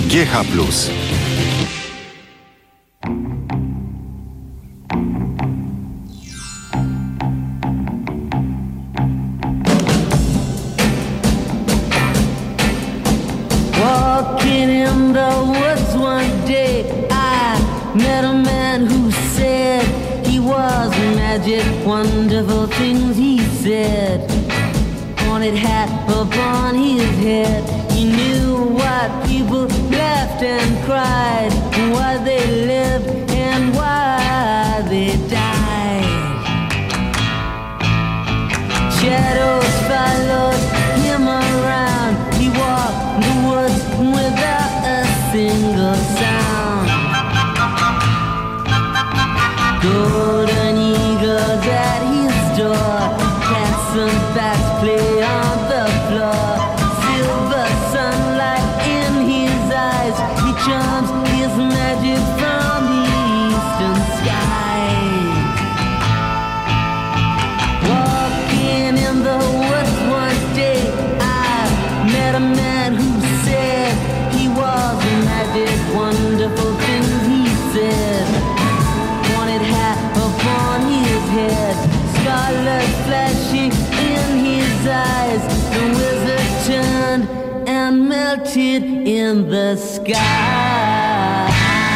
GH+. Walking in the woods one day, I met a man who said he was magic, wonderful things he said. Pointed hat upon his head, he knew why people laughed and cried, why they lived and why they died. Shadows followed him around, he walked the woods without a single sound. Golden eagles at his door, cats and bats play on the floor. Silver sunlight in his eyes, he charms his magic from the eastern skies. Walking in the woods one day, I met a man who said he was magic, wonderful things he said. Pointed hat upon his head, scarlet flashing in his eyes. The wizard turned and melted in the sky.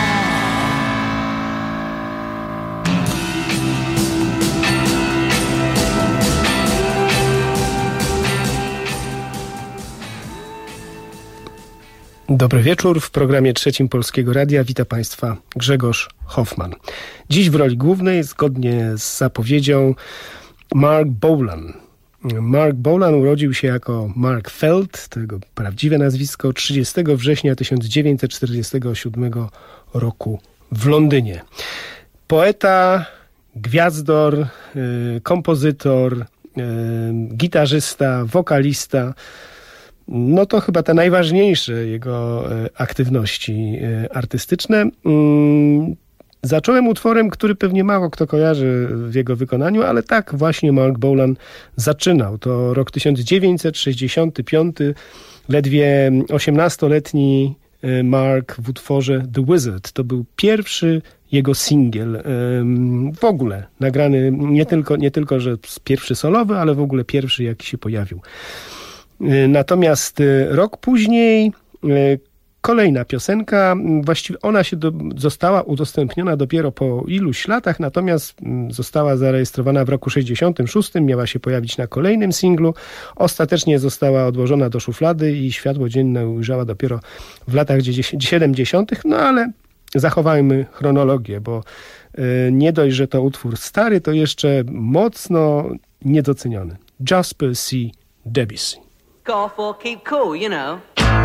Dobry wieczór. W programie trzecim Polskiego Radia wita Państwa Grzegorz Hoffman. Dziś w roli głównej, zgodnie z zapowiedzią, Mark Bolan. Mark Bolan urodził się jako Mark Felt, to jego prawdziwe nazwisko, 30 września 1947 roku w Londynie. Poeta, gwiazdor, kompozytor, gitarzysta, wokalista. No to chyba te najważniejsze jego aktywności artystyczne. Zacząłem utworem, który pewnie mało kto kojarzy w jego wykonaniu, ale tak właśnie Mark Bolan zaczynał. To rok 1965, ledwie 18-letni Mark w utworze The Wizard. To był pierwszy jego singiel, w ogóle nagrany nie tylko, że pierwszy solowy, ale w ogóle pierwszy, jaki się pojawił. Natomiast rok później kolejna piosenka, właściwie ona została udostępniona dopiero po iluś latach, natomiast została zarejestrowana w roku 66, miała się pojawić na kolejnym singlu. Ostatecznie została odłożona do szuflady i światło dzienne ujrzała dopiero w latach 70., no ale zachowajmy chronologię, bo nie dość, że to utwór stary, to jeszcze mocno niedoceniony. Jasper C. Debussy. Go for keep cool, you know.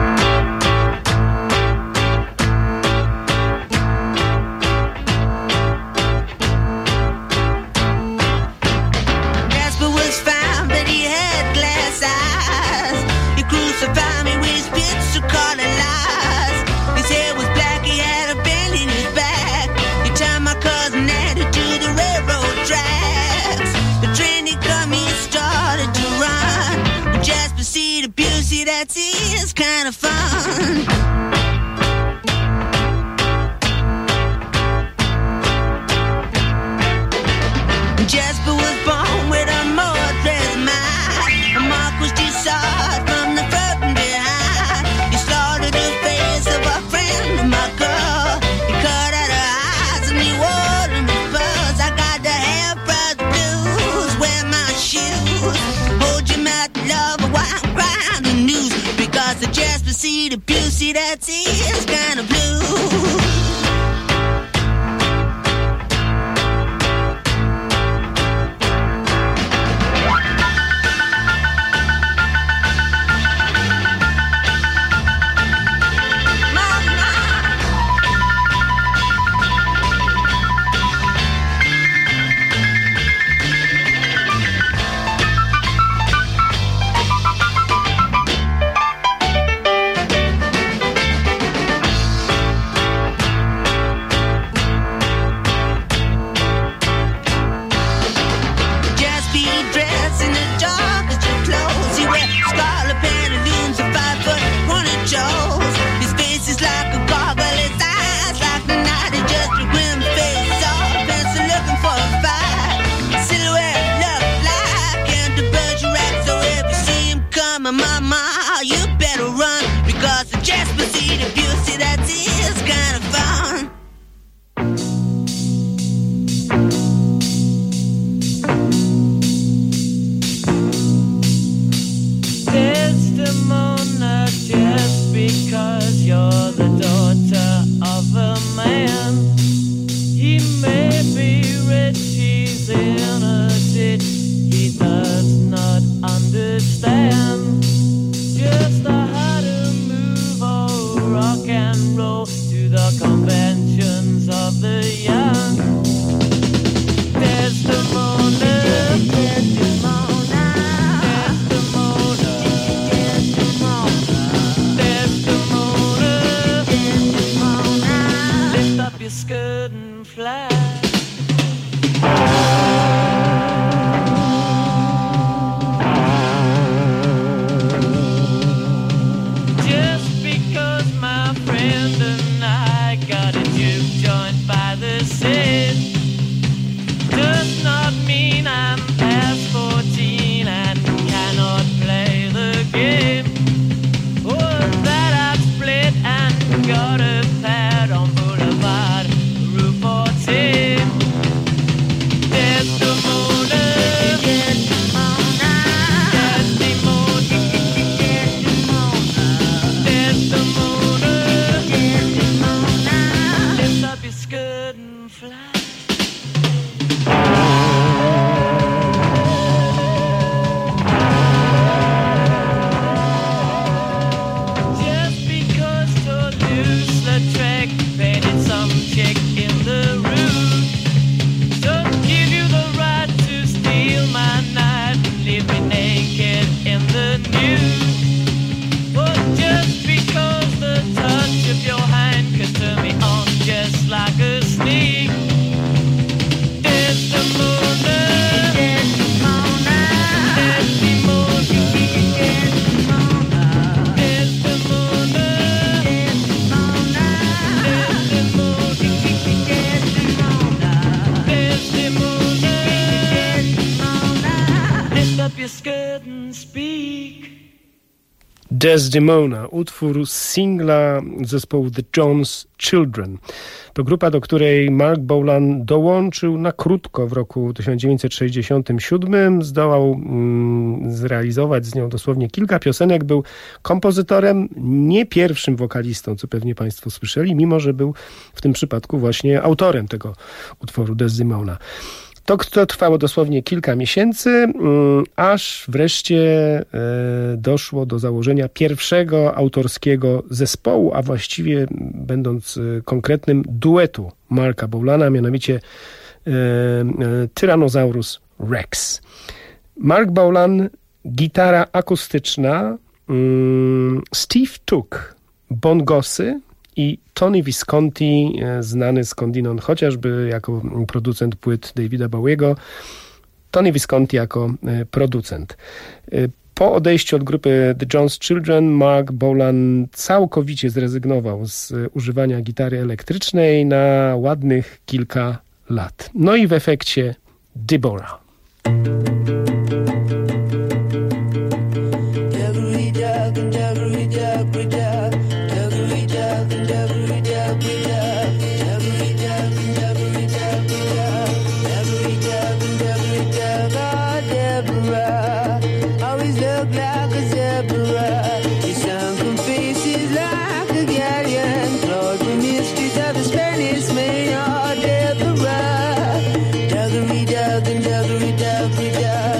Jasper was found, but he had glass eyes. He crucified me with his bits of colored lies. His hair was black, he had a bend in his back. He tied my cousin Natty to the railroad tracks. The train had come, he started to run. Jasper see the beauty, that's is kind of fun. Jasper was born with a mother's mind. A mark was dissolved from the front and behind. He slaughtered the face of a friend of my girl. He cut out her eyes and he wore them as pearls. I got the hair brush blues, wear my shoes. Hold your mouth, love, while I'm crying the news. Because the Jasper see the beauty, that's is kind of blue. Yes, but see the beauty that is kind of fun. Desdemona, just because you're the daughter of a man, he may be rich, he's in a ditch, he does not understand just how to move or rock and roll to the conventions of the young. Desdemona, Desdemona, Desdemona, Desdemona, Desdemona, lift up your skirt and fly. Just because my friend and I got a juke joint by the sea does not mean I'm past 14 and cannot play the game. Or that I've split and got a pad on Boulevard Route 14. Desdemona, Desdemona, Desdemona, Desdemona, Desdemona, lift up your skirt and fly. Just because Toulouse-Lautrec painted some chick in the room don't give you the right to steal my night and leave me naked in the nude. Or just because the touch of your hand could turn me on just like a sneak. Desdemona, Desdemona, Desdemona, Desdemona, Desdemona, Desdemona, lift up your skirt and speak. Desdemona, utwór z singla zespołu The Jones Children. To grupa, do której Mark Bolan dołączył na krótko w roku 1967. Zdołał zrealizować z nią dosłownie kilka piosenek. Był kompozytorem, nie pierwszym wokalistą, co pewnie Państwo słyszeli, mimo że był w tym przypadku właśnie autorem tego utworu Desdemona. To trwało dosłownie kilka miesięcy, aż wreszcie doszło do założenia pierwszego autorskiego zespołu, a właściwie będąc konkretnym duetu Marka Bolana, mianowicie Tyrannosaurus Rex. Mark Bolan, gitara akustyczna, Steve Took, bongosy i Tony Visconti, znany skądinąd chociażby jako producent płyt Davida Bowiego, Tony Visconti jako producent. Po odejściu od grupy The Jones Children Mark Bolan całkowicie zrezygnował z używania gitary elektrycznej na ładnych kilka lat. No i w efekcie Deborah. Duggery, dug and duggery, duggery, dug.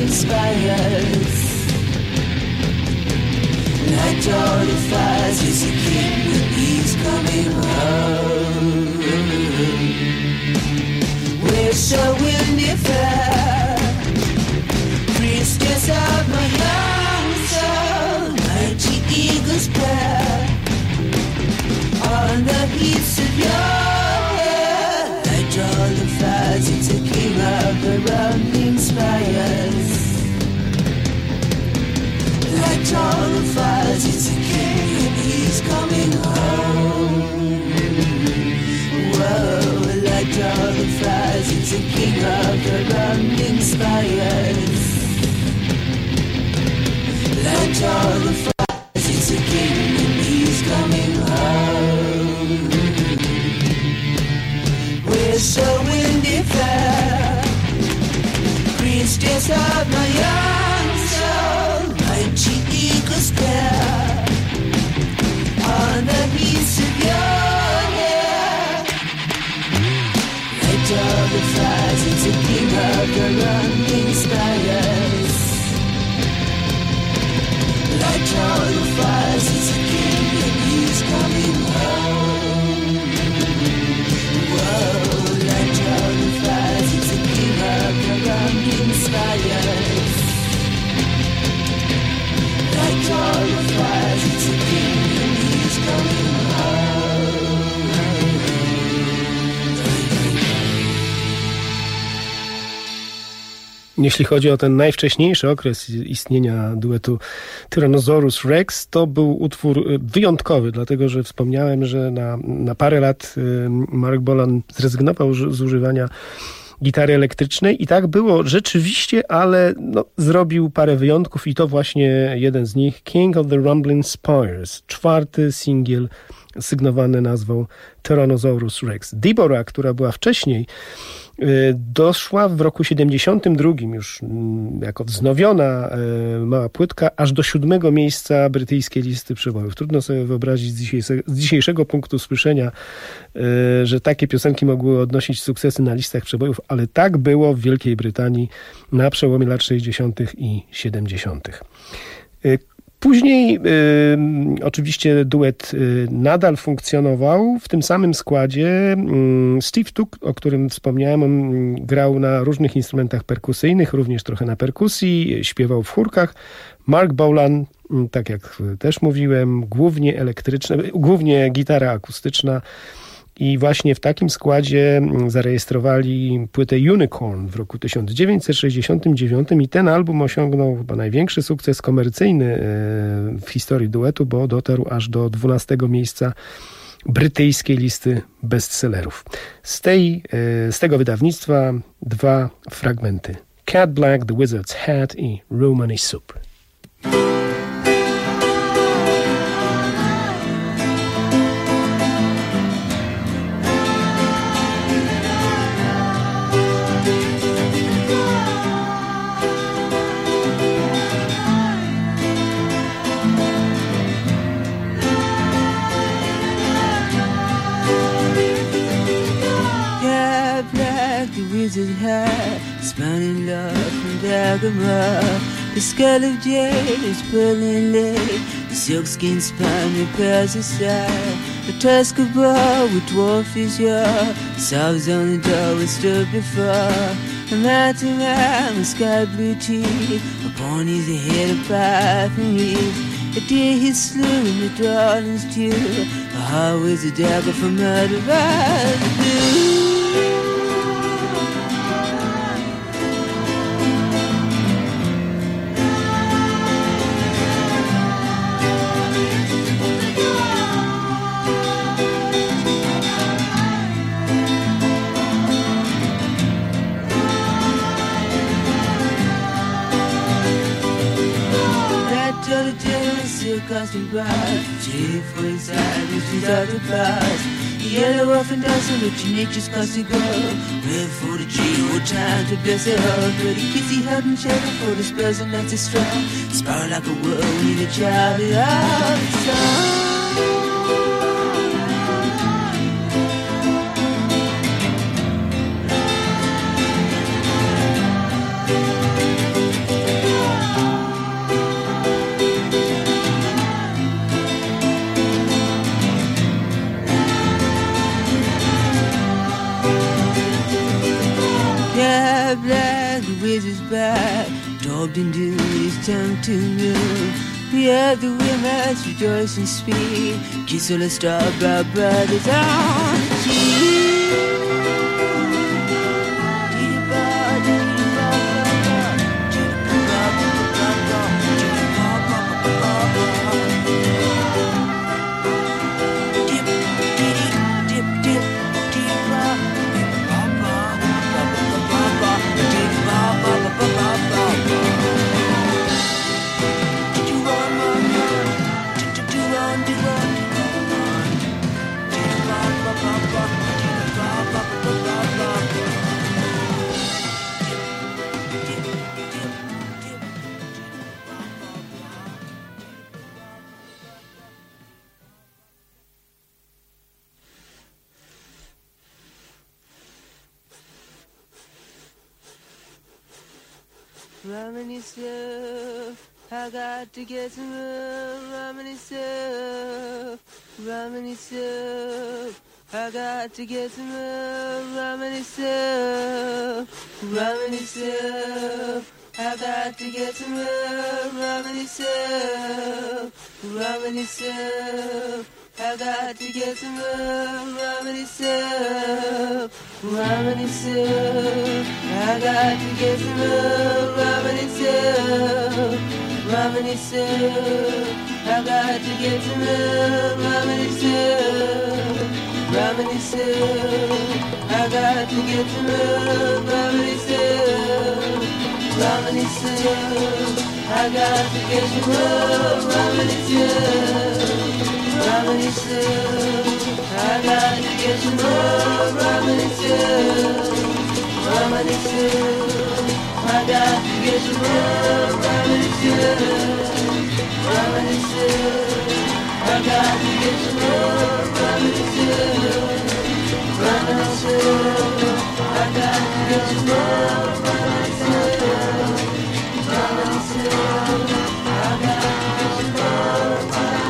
rumbling spires. Light all the fires, it's a king and he's coming home. We're so windy fair, priestess of my young soul, mighty eagles pair on the heaths of your hair. Light all the fires, it's a king of the rumbling spires. Light all the fires, it's a king and he's coming home. Whoa, light all the fires, it's a king of the rumbling spires. Light all the fires, it's a king and he's coming home. We're so windy fair, priestess of my young soul, mighty eagles pair on the heaths of your hair. Light all the fires, it's a king of the rumbling spires. Light all the fires, it's a king and he's coming home. Whoa, light all the fires, it's a king of the rumbling spires. Light all the fires, it's a king and he's coming home. Jeśli chodzi o ten najwcześniejszy okres istnienia duetu Tyrannosaurus Rex, to był utwór wyjątkowy, dlatego że wspomniałem, że na parę lat Mark Bolan zrezygnował z używania gitary elektrycznej i tak było rzeczywiście, ale zrobił parę wyjątków i to właśnie jeden z nich, King of the Rumbling Spires, 4. singiel sygnowany nazwą Tyrannosaurus Rex. Deborah, która była wcześniej, doszła w roku 72 już jako wznowiona mała płytka aż do 7. miejsca brytyjskiej listy przebojów. Trudno sobie wyobrazić z dzisiejszego punktu słyszenia, że takie piosenki mogły odnosić sukcesy na listach przebojów, ale tak było w Wielkiej Brytanii na przełomie lat 60. i 70. Później oczywiście duet nadal funkcjonował w tym samym składzie. Steve Tuck, o którym wspomniałem, on grał na różnych instrumentach perkusyjnych, również trochę na perkusji, śpiewał w chórkach. Mark Bolan, tak jak też mówiłem, głównie gitara akustyczna. I właśnie w takim składzie zarejestrowali płytę Unicorn w roku 1969 i ten album osiągnął chyba największy sukces komercyjny w historii duetu, bo dotarł aż do 12. miejsca brytyjskiej listy bestsellerów. Z tego wydawnictwa 2 fragmenty. Cat Black, The Wizard's Hat i Romany Soup. Wizard hat, spanning love from Dagomar. The skull of jade is pearling laid, the silkskin spine repairs the side. The tusk of boar with dwarf is yaw, sobs on the door we stood before. A mountain man with sky blue teeth, upon his head a pipe and reeds. A deer he slew in the darling's dew, a heart with a dagger for murder by the blue. Costume bright, chief for his side, she's out the past. Yellow off and dancing, but nature's cost to go. Red for the tree, what time to bless it all. But he kiss he held and shelter for the spurs and that's his strong. Spiral like a whirl, need a child without a song. raise his back, dropped into his tongue-tuned room. We have the women rejoice and speak, kiss all the star-bright brothers on the cheek. Reminisce, I got to get some reminisce, reminisce, I got to get some reminisce, reminisce, I got to get some reminisce, reminisce, I got to get some reminisce, reminisce, I got to get some reminisce, reminisce, I got to get some reminisce, reminisce, I got to get some reminisce, reminisce, I got to get some reminisce. Reminisce, I got to get some more. Reminisce, reminisce, I got to get some more. Reminisce, reminisce, I got to get some more. Reminisce, reminisce, I got to get some more. Reminisce, reminisce, I got to get some more.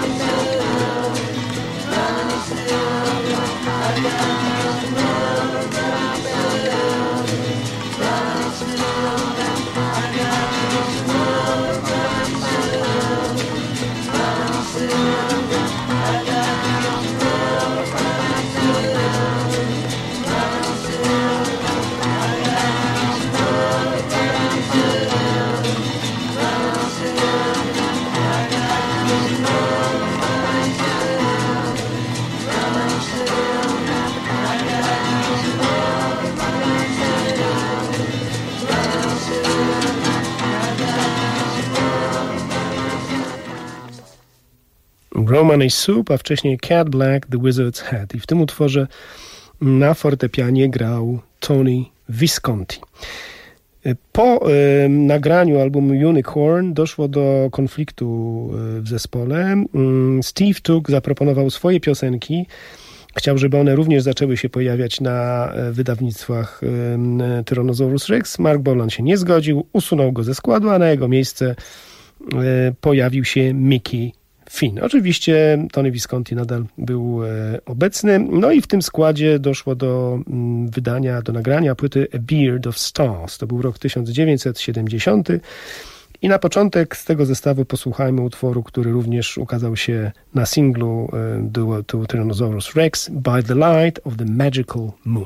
Romany Soup, a wcześniej Cat Black, The Wizard's Hat. I w tym utworze na fortepianie grał Tony Visconti. Po nagraniu albumu Unicorn doszło do konfliktu w zespole. Steve Took zaproponował swoje piosenki. Chciał, żeby one również zaczęły się pojawiać na wydawnictwach Tyrannosaurus Rex. Mark Bolan się nie zgodził, usunął go ze składu, a na jego miejsce pojawił się Mickey Finn. Oczywiście Tony Visconti nadal był obecny. No i w tym składzie doszło do nagrania płyty A Beard of Stars. To był rok 1970. I na początek z tego zestawu posłuchajmy utworu, który również ukazał się na singlu duetu Tyrannosaurus Rex, By the Light of the Magical Moon.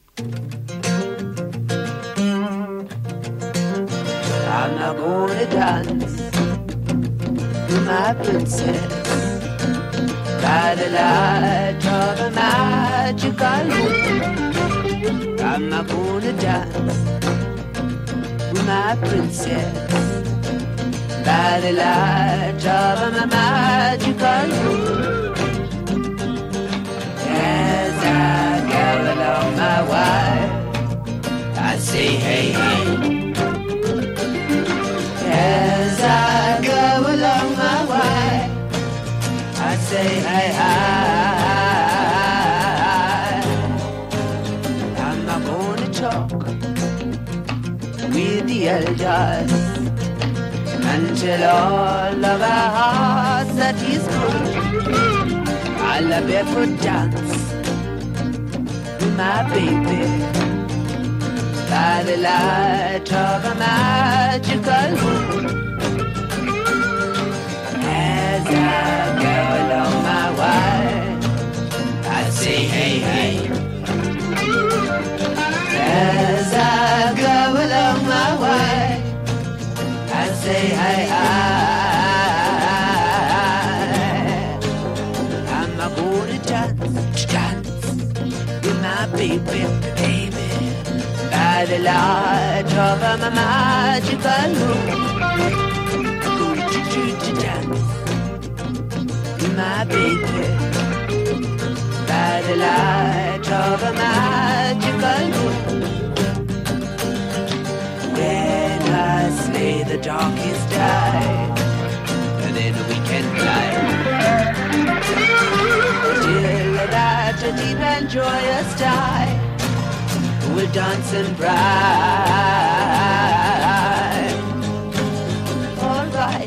I'm not gonna dance with my princess by the light of a magical moon. I'm not gonna dance with my princess by the light of a magical moon. As I go along my way, I say hey hey. As I go along my way, I say hey hi. I'm not gonna talk with the elders until all of our hearts that is good. I'll ever dance with my baby by the light of a magical moon. As I go along my way, I say hey, hey. As I go along my way, I say hey, I'm a gonna dance with my baby, by the light of my magical moon. To dance with my baby, by the light of a magical moon. When I slay the darkest night, and then we can fly till the night a deep and joyous time. We'll dance and bright. All right.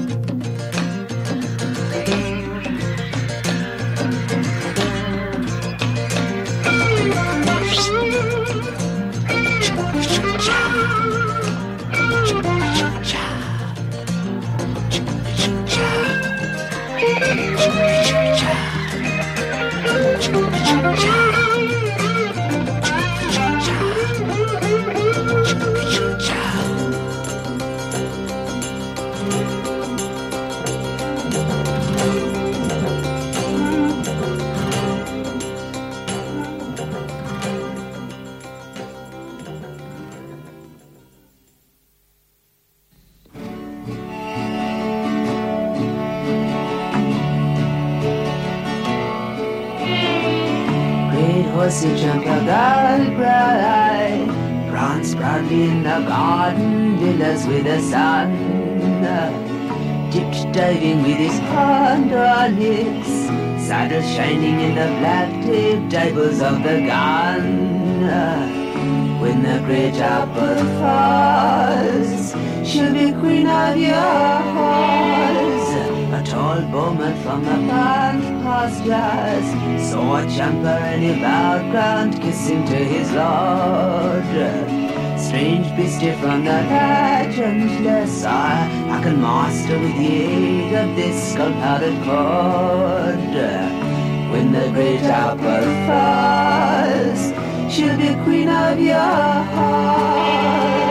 Horsey jump a gull bright, bronze proudly in the garden, villas with the sun, dipped diving with his hand on his saddle, shining in the black tape divers of the gun. When the great apple falls, she'll be queen of your halls. A tall bowman from the park pastures saw a jumper and he bowed ground, kissing to his lord. Strange beastie from the legendless I can master with the aid of this skull-powdered cord. When the great apple falls, she'll be queen of your heart.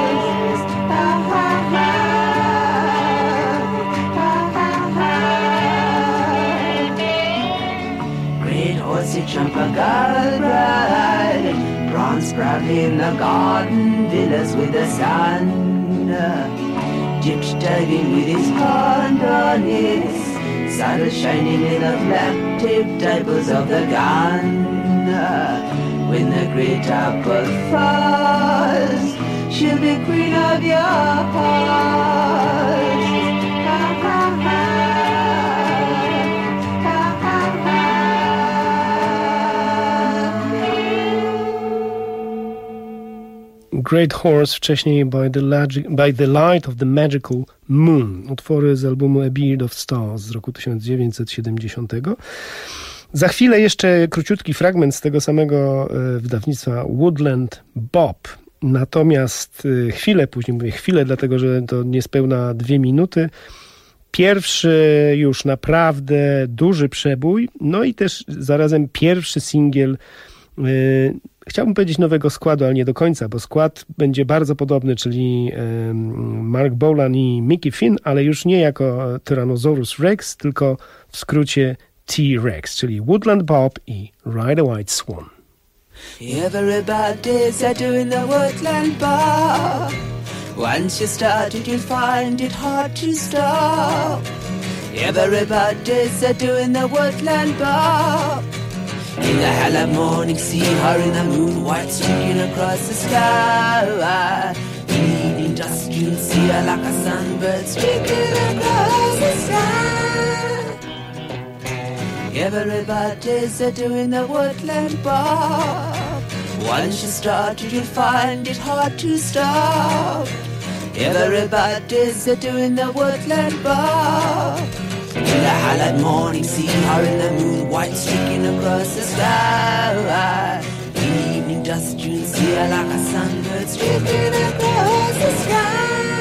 Horsey jump a gull bride, bronze proudly in the garden, villas with the sun, dipped diving with his hand on his saddle, shining in the black tape divers of the gun. When the great apple falls, she'll be queen of your heart. Great Horse, wcześniej by the Light of the Magical Moon, utwory z albumu A Beard of Stars z roku 1970. Za chwilę jeszcze króciutki fragment z tego samego wydawnictwa Woodland Bob. Natomiast chwilę później, mówię chwilę, dlatego że to niespełna 2 minuty, pierwszy już naprawdę duży przebój, no i też zarazem pierwszy singiel, chciałbym powiedzieć nowego składu, ale nie do końca, bo skład będzie bardzo podobny, czyli Mark Bolan i Mickey Finn, ale już nie jako Tyrannosaurus Rex, tylko w skrócie T-Rex, czyli Woodland Bob i Ride a White Swan. Everybody's doing the Woodland Bob. Once you started, you'll find it hard to stop. Everybody's doing the Woodland Bob. In the hell of morning, see her in the moon, white streaking across the sky. In the evening dusk, you'll see her like a sunbird streaking across the sky. Everybody's doing the Woodland Bob. Once you started, you'll find it hard to stop. Everybody's doing the Woodland Bob. In the highlight morning, see her in the moon, white streaking across the sky. In the evening dust dunes here like a sunbird streaking across the sky.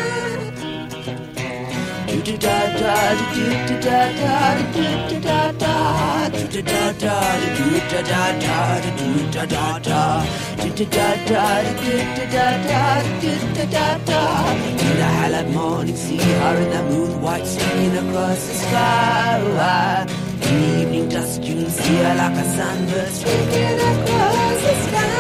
In the hallowed morning sea, her in the moon white streaking across the sky. In the evening dust dunes here like a sunbird streaking across the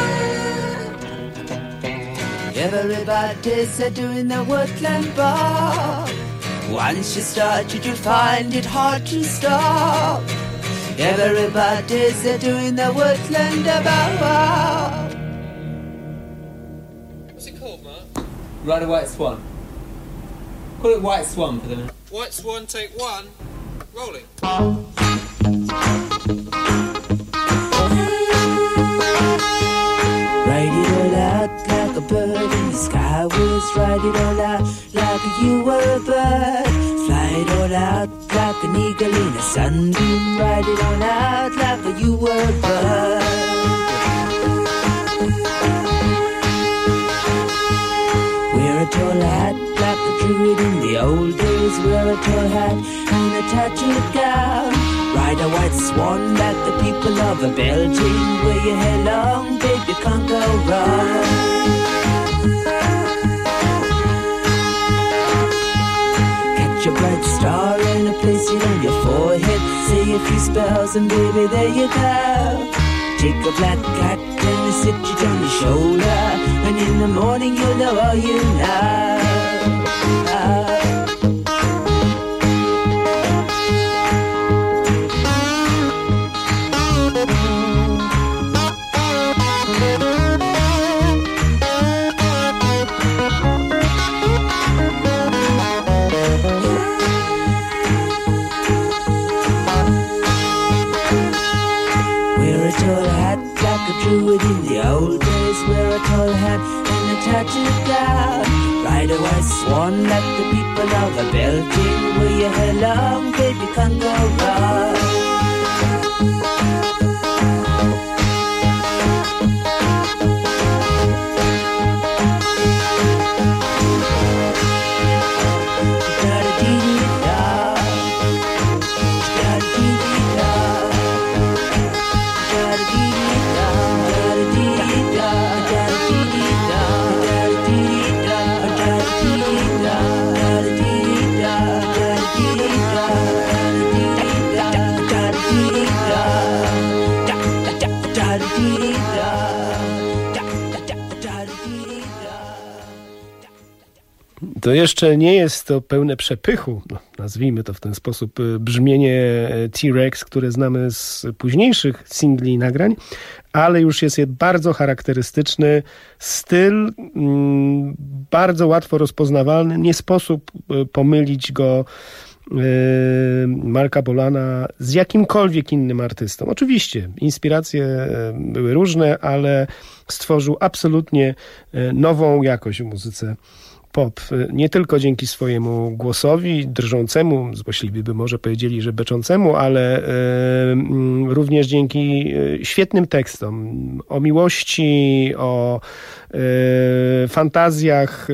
sky. Everybody's doing the woodland bar. Once you started, you'll find it hard to stop. Everybody's doing the woodland bar. What's it called, Mark? Ride a White Swan. Call it White Swan for the minute. White Swan, take one. Rolling. Ride it all out like a bird in the sky was. Ride it all out like you were a bird. Fly it all out like an eagle in a sunbeam. Ride it all out like you were a bird. Wear a tall hat like a druid in the old days. Wear a tall hat and a tattooed gown. Ride a white swan like the people of a Belgium. Wear your hair long, babe, you can't go wrong. Catch a bright star and place it on your forehead. Say a few spells and baby, there you go. Take a black cat and sit it on your shoulder. And in the morning you'll know all you know. Druid in the old days, wear a tall hat and a tattooed gown. Ride a white swan like the people of a Belgium. Wear your hair long, baby, can't go wrong. To jeszcze nie jest to pełne przepychu, no, nazwijmy to w ten sposób, brzmienie T-Rex, które znamy z późniejszych singli i nagrań, ale już jest bardzo charakterystyczny styl, bardzo łatwo rozpoznawalny, nie sposób pomylić go, Marka Bolana, z jakimkolwiek innym artystą. Oczywiście inspiracje były różne, ale stworzył absolutnie nową jakość w muzyce pop. Nie tylko dzięki swojemu głosowi drżącemu, złośliwi by może powiedzieli, że beczącemu, ale również dzięki świetnym tekstom o miłości, o fantazjach.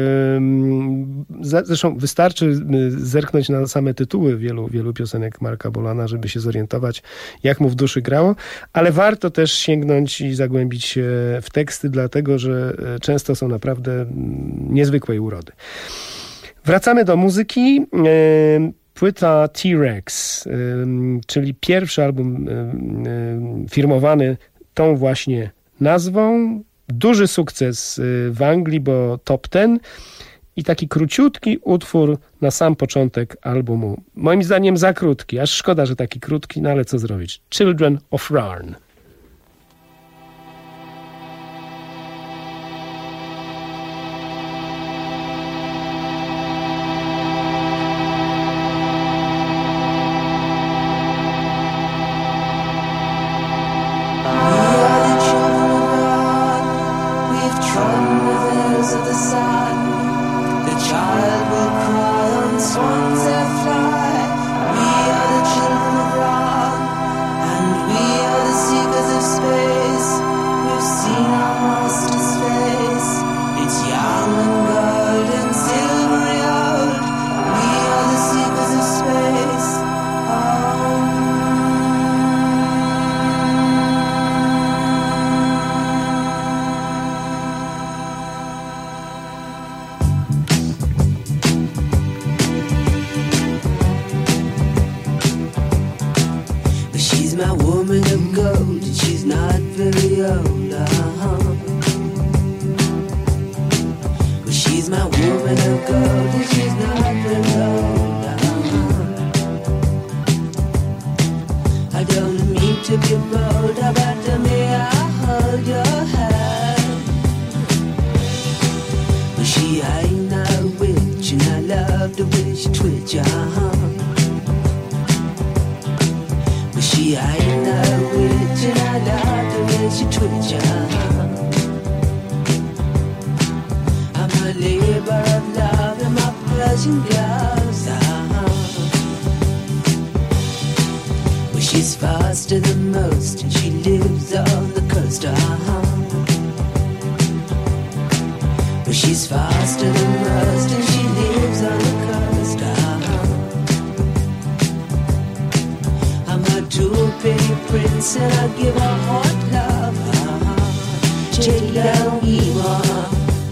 Zresztą wystarczy zerknąć na same tytuły wielu piosenek Marka Bolana, żeby się zorientować, jak mu w duszy grało, ale warto też sięgnąć i zagłębić się w teksty, dlatego że często są naprawdę niezwykłej urody. Wracamy do muzyki. Płyta T-Rex, czyli pierwszy album firmowany tą właśnie nazwą. Duży sukces w Anglii, bo top 10 i taki króciutki utwór na sam początek albumu. Moim zdaniem za krótki, aż szkoda, że taki krótki, no ale co zrobić? Children of Rarn. Seekers of space, we've seen our gold. Well, she's my woman of gold, and she's nothing gold. I don't mean to be bold, but to me I hold your hand. Well, she ain't no witch, and I love the way she twitch, Well, she ain't no witch, and I love the way she twitch, I'm a labor of love in my Persian gloves, Well, she's faster than most, and she lives on the coast, Well, she's faster than most, and she lives on the coast, I'm a two-penny prince, and I give her hot love, Take down evil.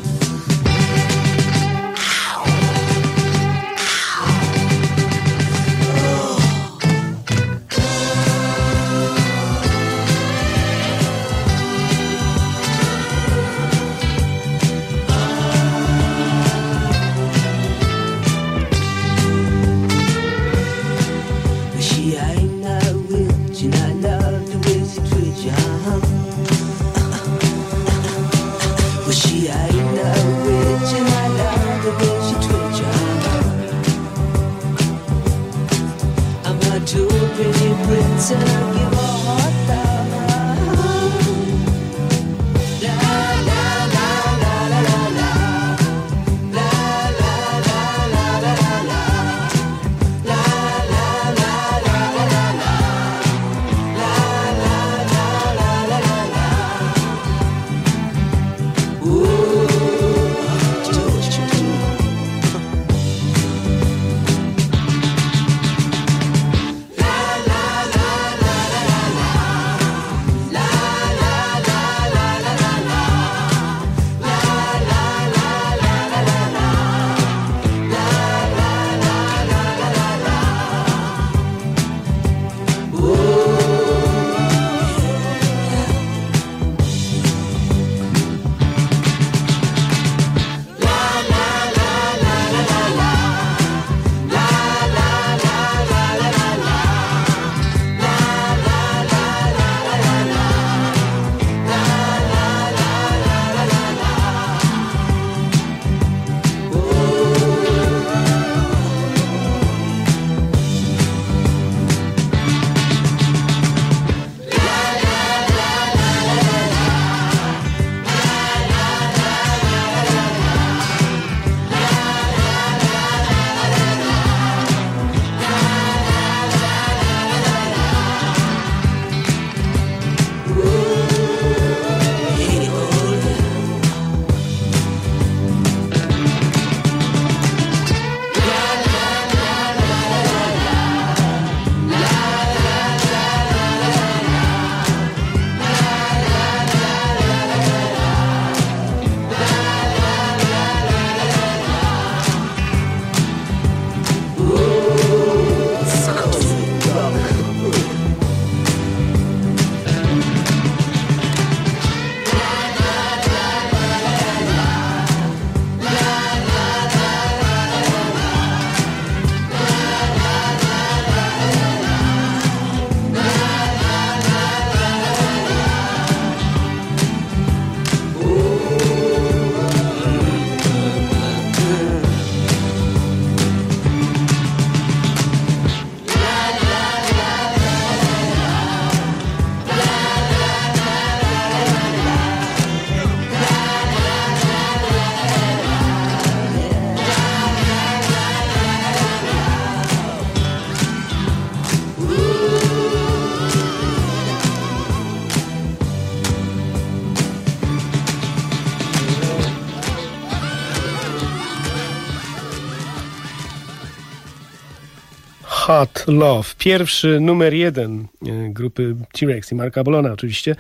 Hot Love. Pierwszy, numer 1 grupy T-Rex i Marka Bolona oczywiście.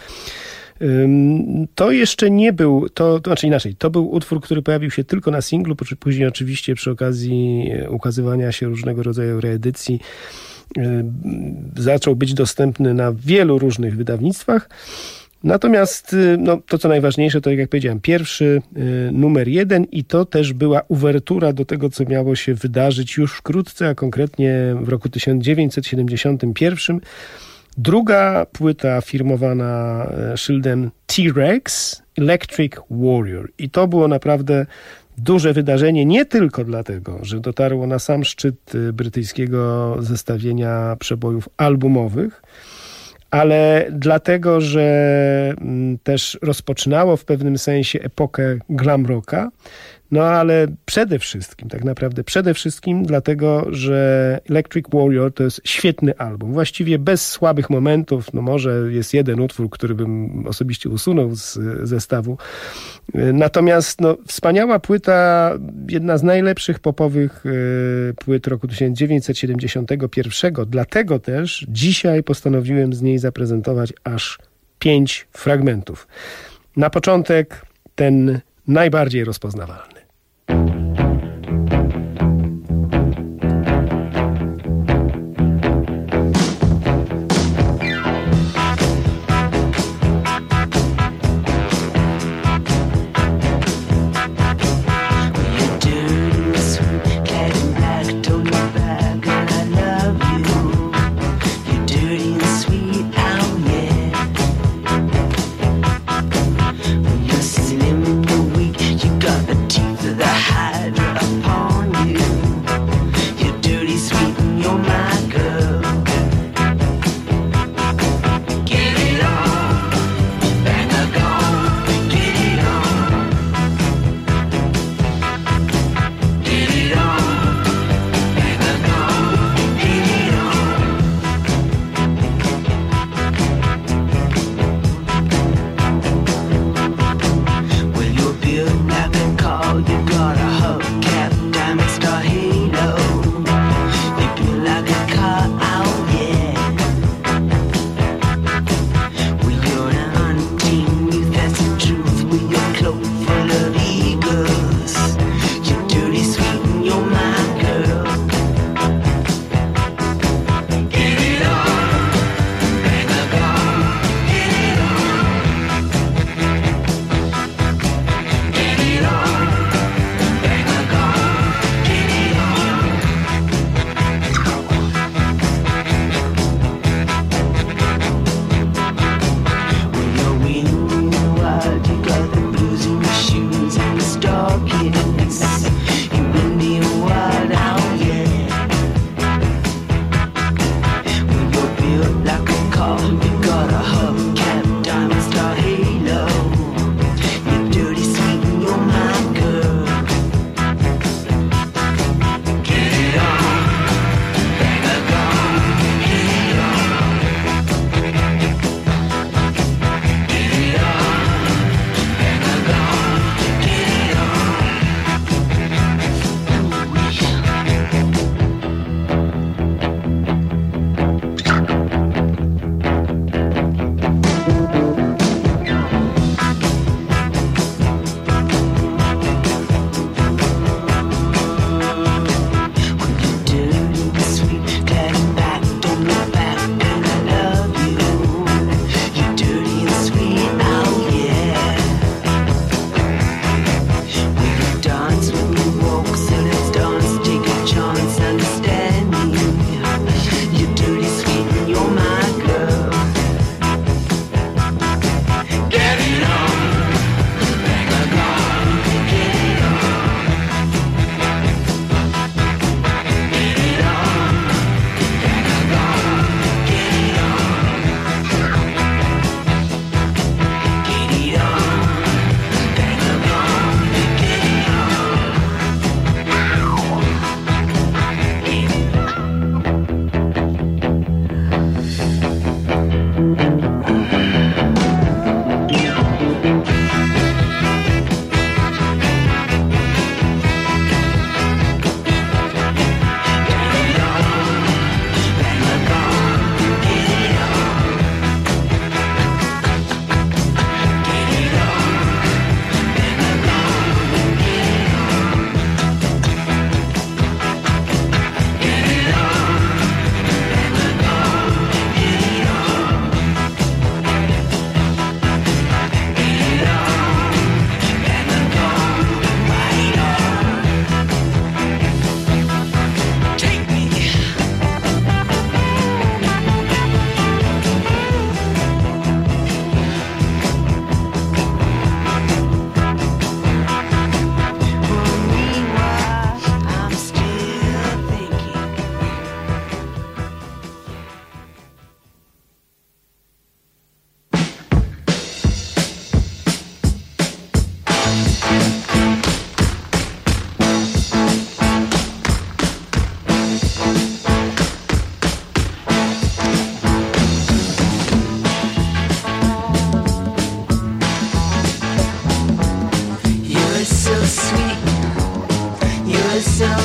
To jeszcze nie był, to znaczy inaczej, to był utwór, który pojawił się tylko na singlu, później oczywiście przy okazji ukazywania się różnego rodzaju reedycji zaczął być dostępny na wielu różnych wydawnictwach. Natomiast no, to, co najważniejsze, to jak powiedziałem, pierwszy numer 1 i to też była uwertura do tego, co miało się wydarzyć już wkrótce, a konkretnie w roku 1971. Druga płyta firmowana szyldem T-Rex, Electric Warrior. I to było naprawdę duże wydarzenie, nie tylko dlatego, że dotarło na sam szczyt brytyjskiego zestawienia przebojów albumowych, ale dlatego, że też rozpoczynało w pewnym sensie epokę glam rocka, no ale przede wszystkim dlatego, że Electric Warrior to jest świetny album, właściwie bez słabych momentów, no może jest jeden utwór, który bym osobiście usunął z zestawu, natomiast no, wspaniała płyta, jedna z najlepszych popowych płyt roku 1971, dlatego też dzisiaj postanowiłem z niej zaprezentować aż 5 fragmentów. Na początek ten najbardziej rozpoznawalny. Teeth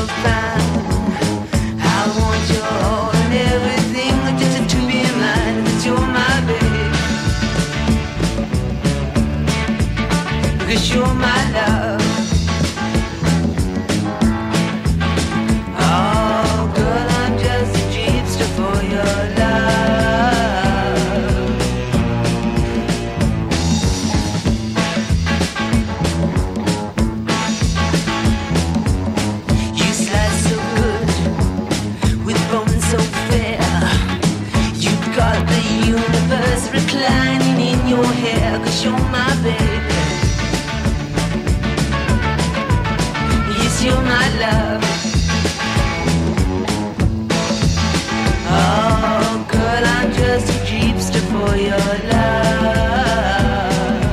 fine. I want your all and everything, just to be mine, 'cause you're my baby, because you're my love. Oh, girl, I'm just a jeepster for your love. You slice so good, with bones so fair. You've got the universe reclining in your hair, 'cause you're my baby, yes, you're my love. Oh, girl, I'm just a jeepster for your love.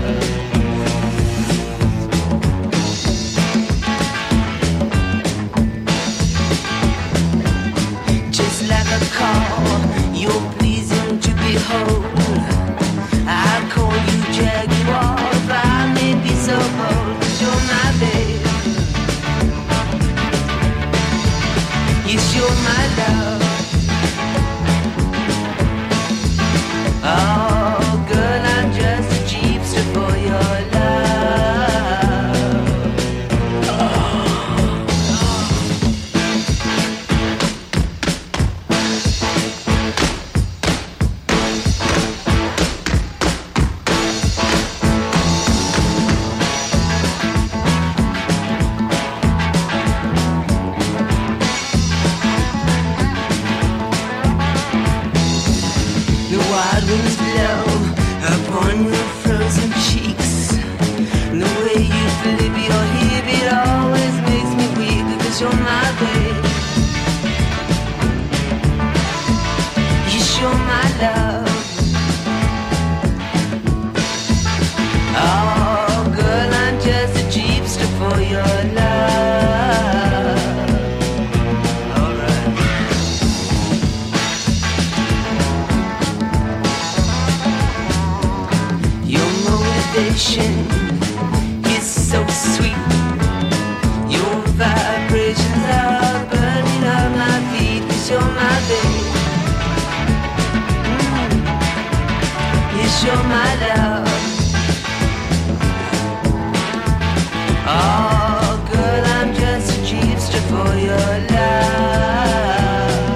Just like a call, you're pleasing to behold. I call you Jaguar, if I may be so bold, 'cause you're my baby, yes, you're my love. Oh, girl, I'm just a jeepster for your love. The wild winds blow upon your frozen cheeks, and the way you flip your hip, it always makes me weak, because you're my baby, yes, you're my love. Oh, girl, I'm just a jeepster for your love. Alright. Your motivation is so sweet. Your vibrations are burning up my feet, 'cause you're my baby, yes, you're my love. Oh, girl, I'm just a jeepster for your love.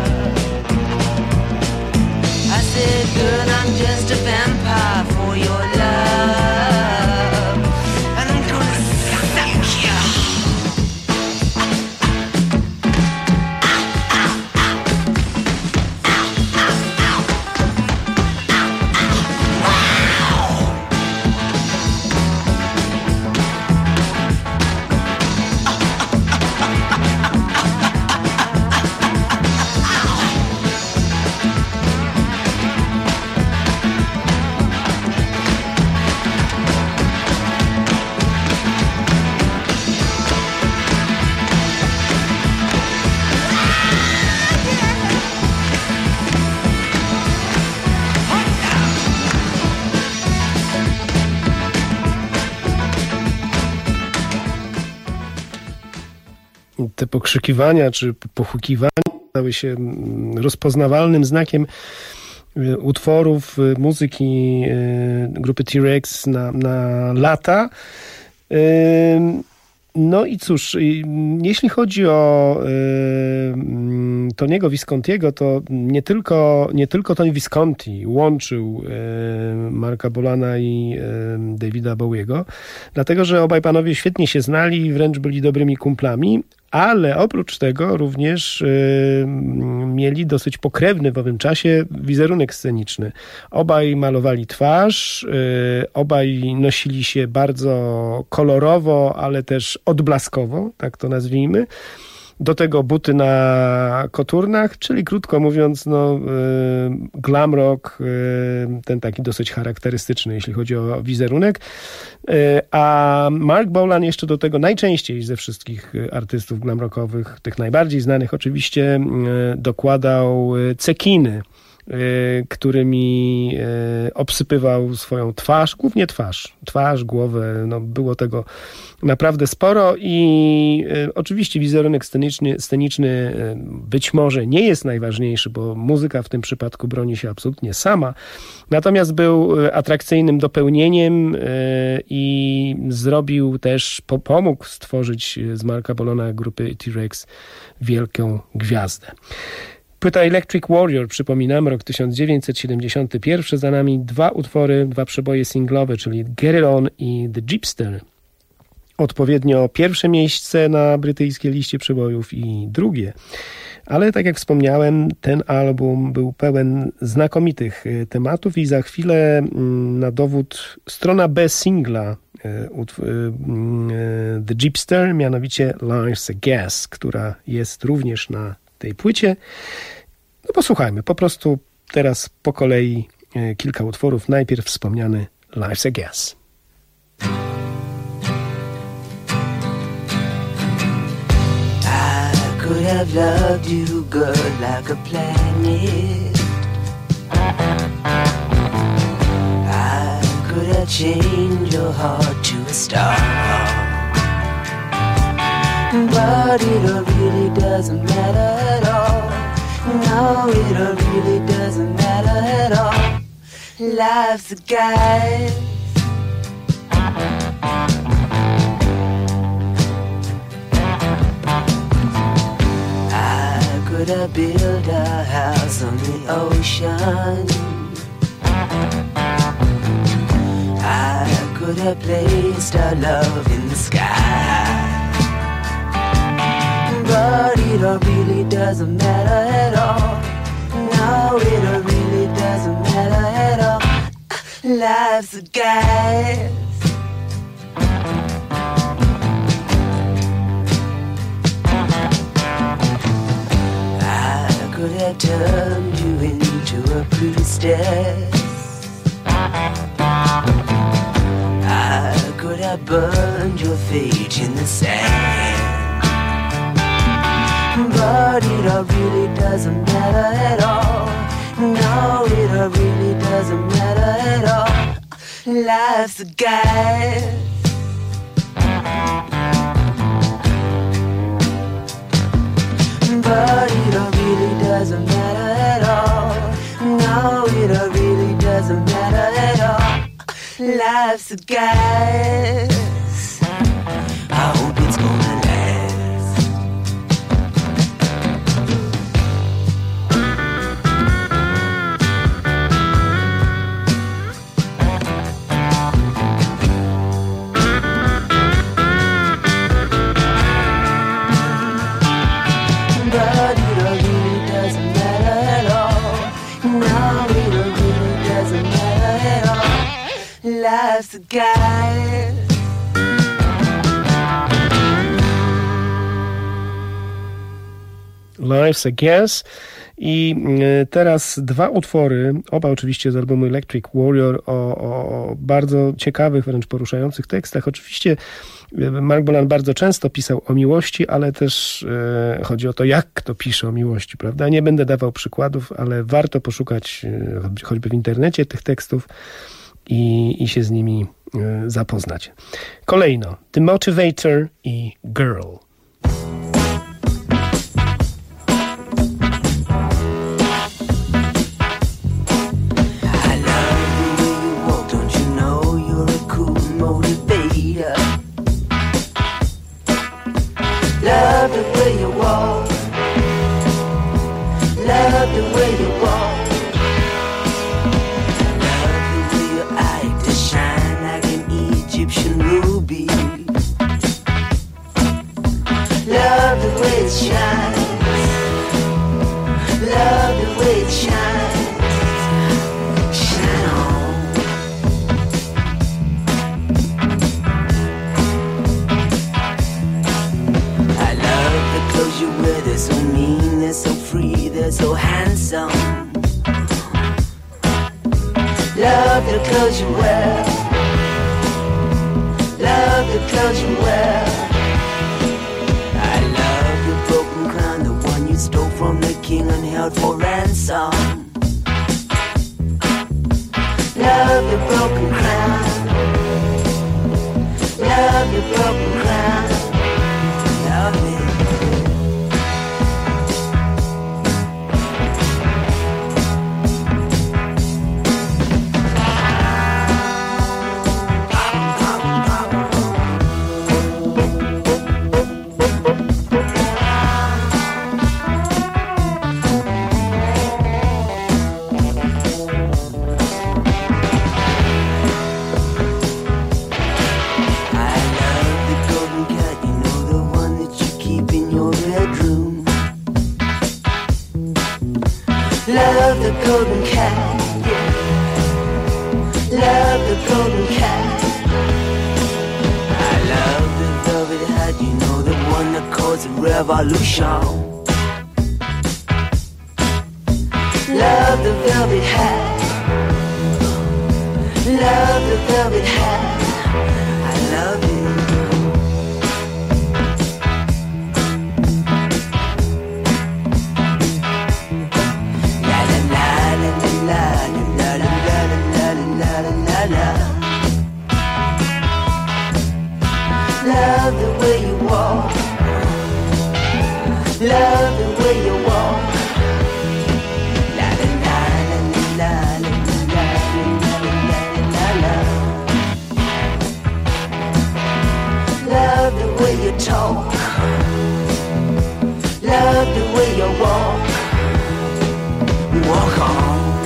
I said, girl, I'm just a vampire for your love, and I'm gonna suck you. Te pokrzykiwania czy pochukiwania stały się rozpoznawalnym znakiem utworów muzyki grupy T-Rex na lata. No i cóż, jeśli chodzi o Tony'ego Viscontiego, to nie tylko Tony Visconti łączył Marka Bolana i Davida Bowiego, dlatego że obaj panowie świetnie się znali i wręcz byli dobrymi kumplami, ale oprócz tego również mieli dosyć pokrewny w owym czasie wizerunek sceniczny. Obaj malowali twarz, obaj nosili się bardzo kolorowo, ale też odblaskowo, tak to nazwijmy. Do tego buty na koturnach, czyli krótko mówiąc, glam rock, ten taki dosyć charakterystyczny, jeśli chodzi o wizerunek. A Mark Bolan jeszcze do tego najczęściej ze wszystkich artystów glam rockowych, tych najbardziej znanych oczywiście, dokładał cekiny którymi obsypywał swoją twarz, głównie twarz, głowę, no było tego naprawdę sporo i oczywiście wizerunek sceniczny być może nie jest najważniejszy, bo muzyka w tym przypadku broni się absolutnie sama, natomiast był atrakcyjnym dopełnieniem i zrobił też, pomógł stworzyć z Marka Bolana grupy T-Rex wielką gwiazdę. Płyta Electric Warrior, przypominam, rok 1971, za nami dwa przeboje singlowe, czyli Get It On i The Gypster. Odpowiednio pierwsze miejsce na brytyjskiej liście przebojów i drugie. Ale tak jak wspomniałem, ten album był pełen znakomitych tematów i za chwilę na dowód strona B singla The Gypster, mianowicie Life's a Gas, która jest również na tej płycie. No posłuchajmy, po prostu teraz po kolei kilka utworów. Najpierw wspomniany Life's a Gas. I could have loved you, girl, like a planet. I could have changed your heart to a star. But it really doesn't matter at all. No, it really doesn't matter at all. Life's a gas. I could have built a house on the ocean. I could have placed our love in the sky. But it really doesn't matter at all. No, it really doesn't matter at all. Life's a gas. I could have turned you into a priestess. I could have burned your fate in the sand. But it really doesn't matter at all. No, it really doesn't matter at all. Life's a gas. But it really doesn't matter at all. No, it really doesn't matter at all. Life's a gas. I hope it's gonna last. Life's a gas. Life's a Gas. I teraz dwa utwory, oba oczywiście z albumu Electric Warrior, o bardzo ciekawych, wręcz poruszających tekstach. Oczywiście Mark Bolan bardzo często pisał o miłości, ale też chodzi o to, jak kto pisze o miłości, prawda? Nie będę dawał przykładów, ale warto poszukać choćby w internecie tych tekstów i się z nimi zapoznać. Kolejno The Motivator i Girl. Love the way you walk. Love the way you walk. Love the way your eyes shine like an Egyptian ruby. Love the way it shines. Love the way it shines. Shine on. You wear, they're so mean, they're so free, they're so handsome. Love the clothes you wear. Love the clothes you wear. I love your broken crown, the one you stole from the king and held for ransom. the broken crown. Love it. Love the golden cat, yeah. Love the golden cat. I love the velvet hat, you know, the one that caused a revolution. Love the velvet hat. Love the velvet hat. I love it. Love the way you walk. Love the way you walk. La la la la la la la la. Love the way you talk. Love the way you walk. Walk on.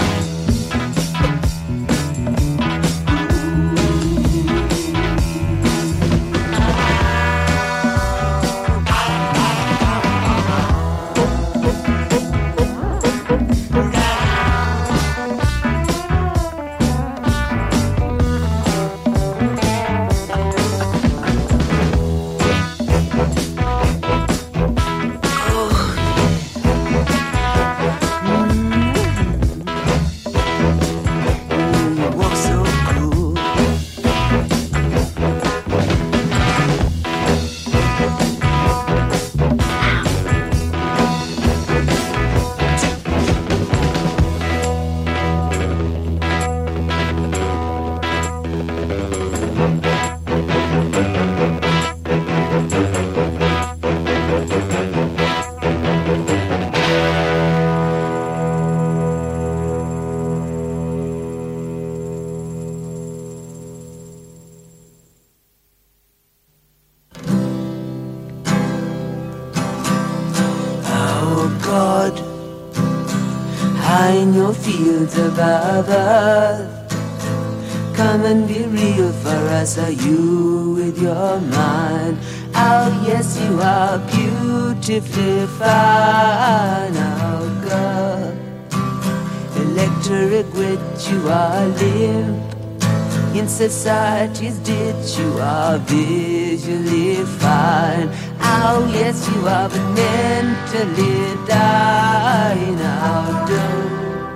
Fields above earth, come and be real for us. Are you with your mind? Oh yes, you are beautifully fine. Oh girl, electric wit, you are limp. In society's ditch, you are visually fine. Oh yes, you are, but mentally dying. Oh don't.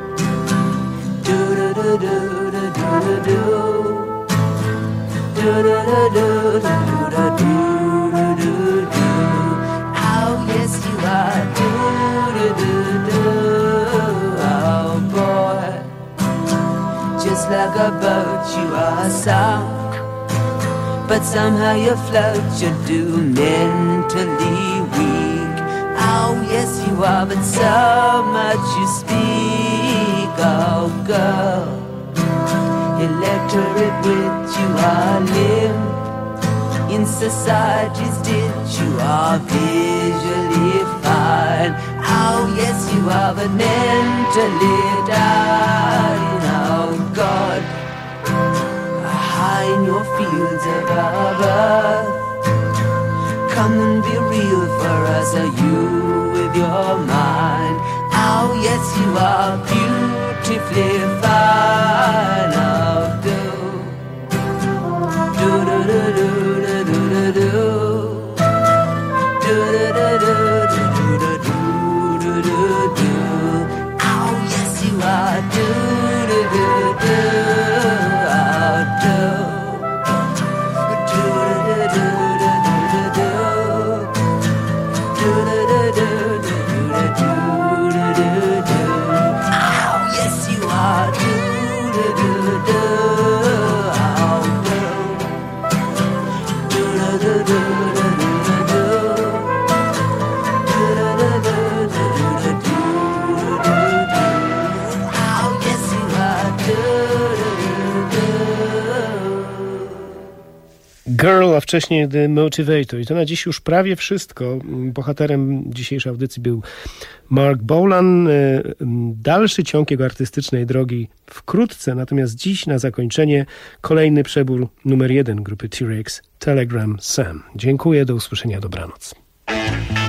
Do do do do do do do do do do. Oh yes, you are. Do do do do. Oh boy, just like a boat, you are sunk, but somehow you float. You do mentally weak. Oh yes, you are, but so much you speak. Oh girl, electorate with you are limp. In society's ditch, you are visually fine. Oh yes, you are, but mentally dying. Oh God, high in your fields above earth, come and be real for us. Are you with your mind? Oh yes, you are beautifully fine. Oh do do do do do do do do do do do do do. Oh yes, you are. Do do do do. Oh do do do do do do do do. Oh yes, you are. Do do do. a wcześniej The Motivator. I to na dziś już prawie wszystko. Bohaterem dzisiejszej audycji był Mark Bolan. Dalszy ciąg jego artystycznej drogi wkrótce, natomiast dziś na zakończenie kolejny przebór numer 1 grupy T-Rex, Telegram Sam. Dziękuję, do usłyszenia, dobranoc.